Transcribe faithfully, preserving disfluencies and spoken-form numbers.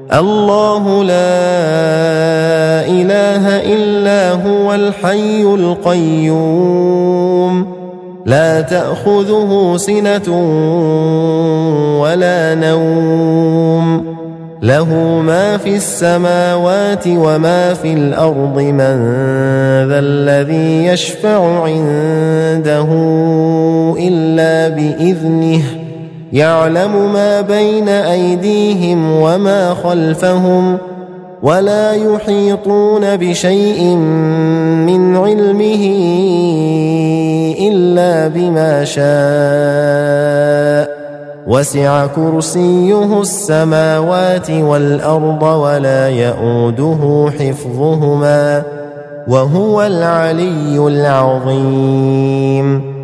الله لا إله إلا هو الحي القيوم لا تأخذه سنة ولا نوم له ما في السماوات وما في الأرض من ذا الذي يشفع عنده إلا بإذنه يعلم ما بين أيديهم وما خلفهم ولا يحيطون بشيء من علمه إلا بما شاء وسع كرسيه السماوات والأرض ولا يؤوده حفظهما وهو العلي العظيم